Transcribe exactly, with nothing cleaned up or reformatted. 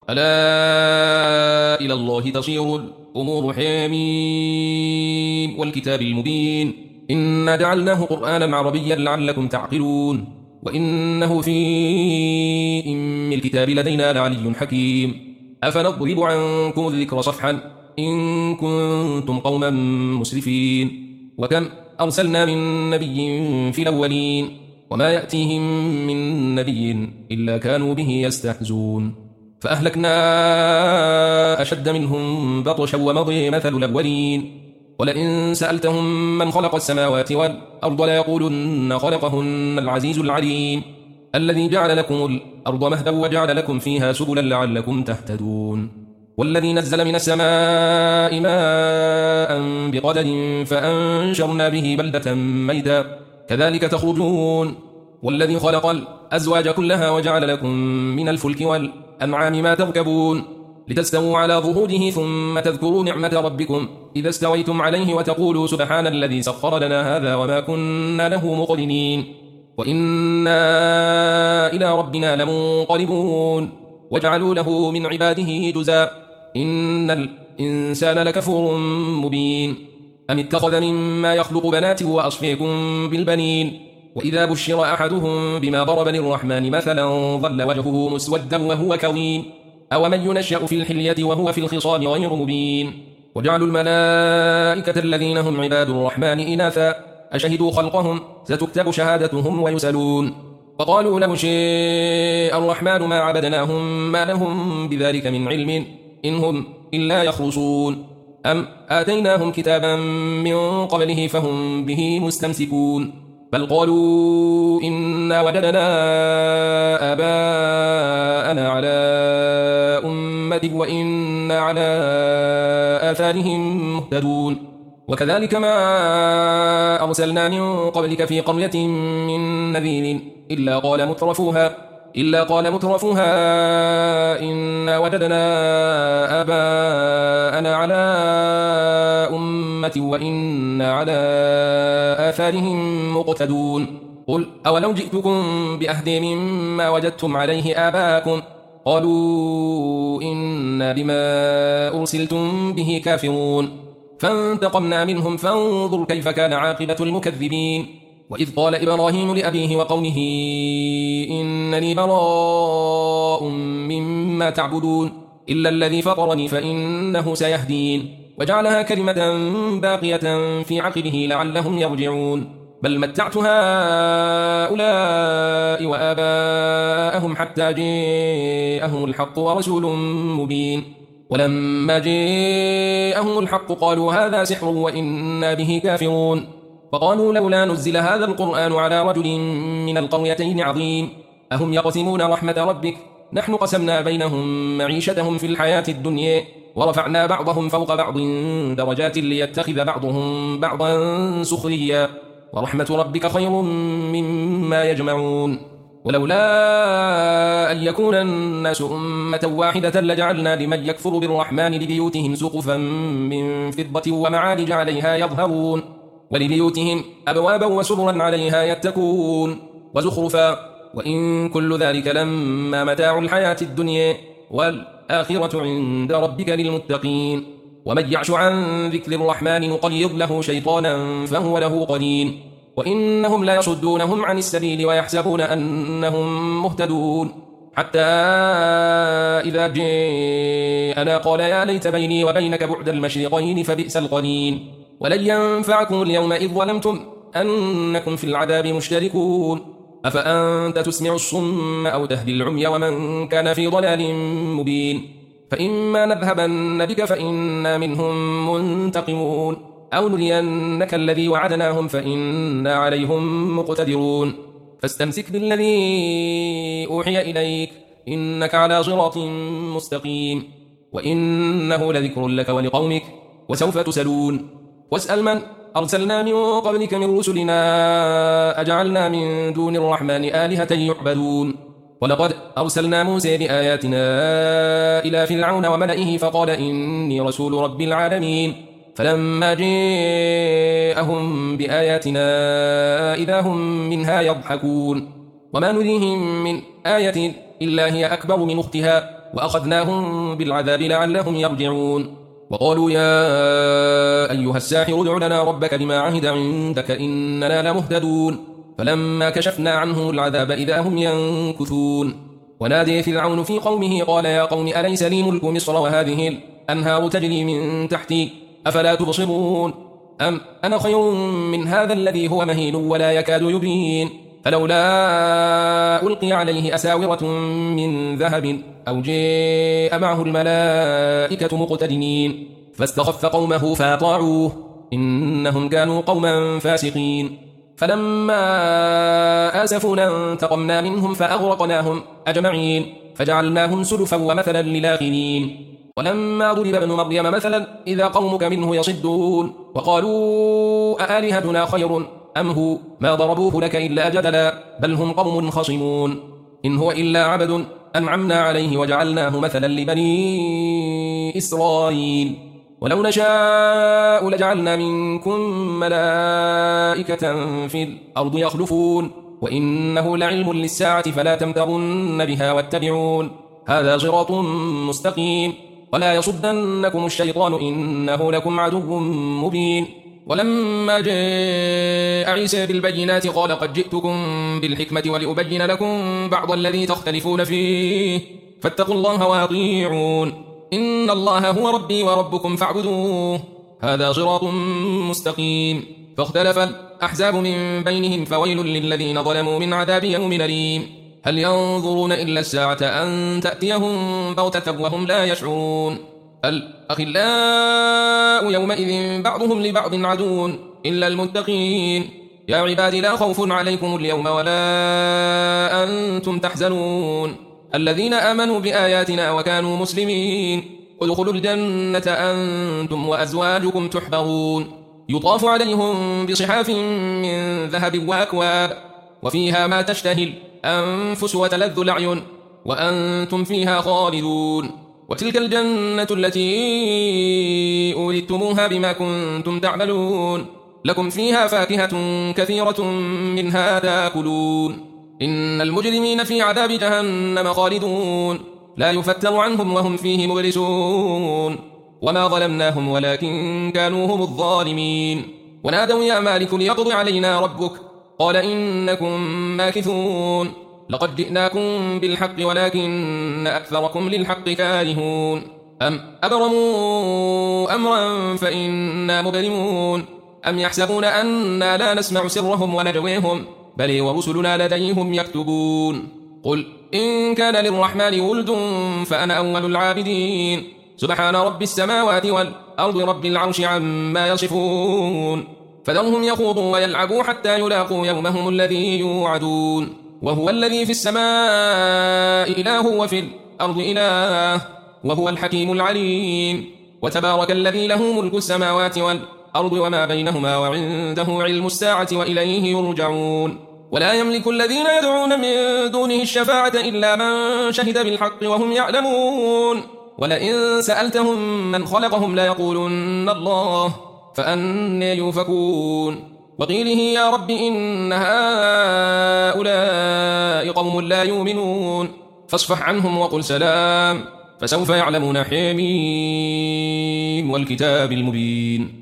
ألا إلى الله تصير الأمور حميم والكتاب المبين إنا جعلناه قرآنا عربيا لعلكم تعقلون وإنه في أم الكتاب لدينا لعلي حكيم أفنضرب عنكم الذكر صفحا إن كنتم قوما مسرفين وكم أرسلنا من نبي في الأولين وما يأتيهم من نبي إلا كانوا به يستهزون فأهلكنا أشد منهم بطشا ومضي مثل الأولين ولئن سألتهم من خلق السماوات والأرض ليقولن خلقهن العزيز العليم الذي جعل لكم الأرض مهدا وجعل لكم فيها سبلا لعلكم تهتدون والذي نزل من السماء ماء بقدر فأنشرنا به بلدة ميتا كذلك تخرجون والذي خلق الأزواج كلها وجعل لكم من الفلك والأنعام ما تركبون لتستووا على ظهوره ثم تذكروا نعمة ربكم إذا استويتم عليه وتقولوا سبحان الذي سخر لنا هذا وما كنا له مقرنين وإنا إلى ربنا لمنقلبون وجعلوا له من عباده جزءا إن الإنسان لكفور مبين أم اتخذ مما يخلق بنات وأصفيكم بالبنين وإذا بشر أحدهم بما ضرب للرحمن مثلا ظل وجهه مسودا وهو كظيم أومن ينشأ في الحلية وهو في الخصام غير مبين وجعلوا الملائكة الذين هم عباد الرحمن إناثا أشهدوا خلقهم ستكتب شهادتهم ويسألون فقالوا لو شاء الرحمن ما عبدناهم ما لهم بذلك من علم إن هم إلا يخرصون أم آتيناهم كتابا من قبله فهم به مستمسكون بل قالوا إنا وجدنا آباءنا على أمة وإنا على آثارهم مهتدون وكذلك ما أرسلنا من قبلك في قرية من نذير إلا قال مترفوها إلا قال مترفوها إنا وجدنا آباءنا على أمة وإنا على آثارهم مقتدون قل أولو جئتكم بأهدي مما وجدتم عليه آباءكم قالوا إنا بما أرسلتم به كافرون فانتقمنا منهم فانظر كيف كان عاقبة المكذبين وإذ قال إبراهيم لأبيه وقومه إنني براء مما تعبدون إلا الذي فطرني فإنه سيهدين وجعلها كلمة باقية في عقبه لعلهم يرجعون بل متعت هؤلاء وآباءهم حتى جاءهم الحق ورسول مبين ولما جاءهم الحق قالوا هذا سحر وإنا به كافرون فقالوا لولا نزل هذا القرآن على رجل من القريتين عظيم أهم يقسمون رحمة ربك نحن قسمنا بينهم معيشتهم في الحياة الدنيا ورفعنا بعضهم فوق بعض درجات ليتخذ بعضهم بعضا سخريا ورحمة ربك خير مما يجمعون ولولا أن يكون الناس أمة واحدة لجعلنا لمن يكفر بالرحمن لبيوتهم سقفا من فضة ومعارج عليها يظهرون ولبيوتهم أبوابا وسررا عليها يتكون وزخرفا وإن كل ذلك لما متاع الحياة الدنيا والآخرة عند ربك للمتقين ومن يعش عن ذكر الرحمن نقيض له شيطانا فهو له قرين وإنهم لا يصدونهم عن السبيل ويحسبون أنهم مهتدون حتى إذا جاءنا قال يا ليت بيني وبينك بعد المشرقين فبئس القرين ولن ينفعكم اليوم إذ ظلمتم أنكم في العذاب مشتركون أفأنت تسمع الصم أو تهدي العمي ومن كان في ضلال مبين فإما نذهبن بك فإنا منهم منتقمون أو نرينك الذي وعدناهم فإنا عليهم مقتدرون فاستمسك بالذي أوحي إليك إنك على صراط مستقيم وإنه لذكر لك ولقومك وسوف تسألون واسأل من أرسلنا من قبلك من رسلنا أجعلنا من دون الرحمن آلهة يعبدون ولقد أرسلنا موسى بآياتنا إلى فرعون وملئه فقال إني رسول رب العالمين فلما جاءهم بآياتنا إذا هم منها يضحكون وما نريهم من آية إلا هي أكبر من أختها وأخذناهم بالعذاب لعلهم يرجعون. وقالوا يا أيها الساحر ادع لنا ربك بما عهد عندك إننا لمهتدون. فلما كشفنا عنهم العذاب إذا هم ينكثون. ونادي فرعون في قومه قال يا قوم أليس لي ملك مصر وهذه الأنهار تجري من تحتي أفلا تبصرون أم أنا خير من هذا الذي هو مهين ولا يكاد يبين فلولا ألقي عليه أساورة من ذهب أو جاء معه الملائكة مقترنين فاستخف قومه فأطاعوه إنهم كانوا قوما فاسقين. فلما آسفونا انتقمنا منهم فأغرقناهم أجمعين فجعلناهم سلفا ومثلا للآخرين. ولما ضرب ابن مريم مثلا إذا قومك منه يصدون وقالوا أآلهتنا خير أم هو ما ضربوه لك إلا جدلا بل هم قوم خصمون. إن هو إلا عبد أنعمنا عليه وجعلناه مثلا لبني إسرائيل. ولو نشاء لجعلنا منكم ملائكة في الأرض يخلفون وإنه لعلم للساعة فلا تمترن بها واتبعون هذا صراط مستقيم ولا يصدنكم الشيطان إنه لكم عدو مبين. ولما جاء عيسى بالبينات قال قد جئتكم بالحكمة ولأبين لكم بعض الذي تختلفون فيه فاتقوا الله وأطيعون إن الله هو ربي وربكم فاعبدوه هذا صراط مستقيم. فاختلف الأحزاب من بينهم فويل للذين ظلموا من عذاب يوم أليم. هل ينظرون إلا الساعة أن تأتيهم بغتة وهم لا يشعرون. الأخلاء يومئذ بعضهم لبعض عدو إلا المتقين. يا عباد لا خوف عليكم اليوم ولا أنتم تحزنون الذين آمنوا بآياتنا وكانوا مسلمين ادخلوا الجنة أنتم وأزواجكم تحبرون يطاف عليهم بصحاف من ذهب وأكواب وفيها ما تشتهي الأنفس وتلذ الأعين وأنتم فيها خالدون وتلك الجنة التي أورثتموها بما كنتم تعملون لكم فيها فاكهة كثيرة منها تأكلون إن المجرمين في عذاب جهنم خالدون لا يفتر عنهم وهم فيه مبلسون وما ظلمناهم ولكن كانوا هم الظالمين. ونادوا يا مالك ليقضي علينا ربك قال إنكم ماكثون لقد جئناكم بالحق ولكن أكثركم للحق كارهون. أم أبرموا أمرا فإنا مبرمون أم يحسبون أنا لا نسمع سرهم ونجويهم بل ورسلنا لديهم يكتبون. قل إن كان للرحمن ولد فأنا أول العابدين سبحان رب السماوات والأرض رب العرش عما يصفون. فذرهم يخوضوا ويلعبوا حتى يلاقوا يومهم الذي يوعدون وهو الذي في السماء إله وفي الأرض إله وهو الحكيم العليم. وتبارك الذي له ملك السماوات والأرض وما بينهما وعنده علم الساعة وإليه يرجعون. ولا يملك الذين يدعون من دونه الشفاعة إلا من شهد بالحق وهم يعلمون ولئن سألتهم من خلقهم ليقولن الله فأنى يؤفكون. وقيله يا رب إن هؤلاء قوم لا يؤمنون فاصفح عنهم وقل سلام فسوف يعلمون حميم والكتاب المبين.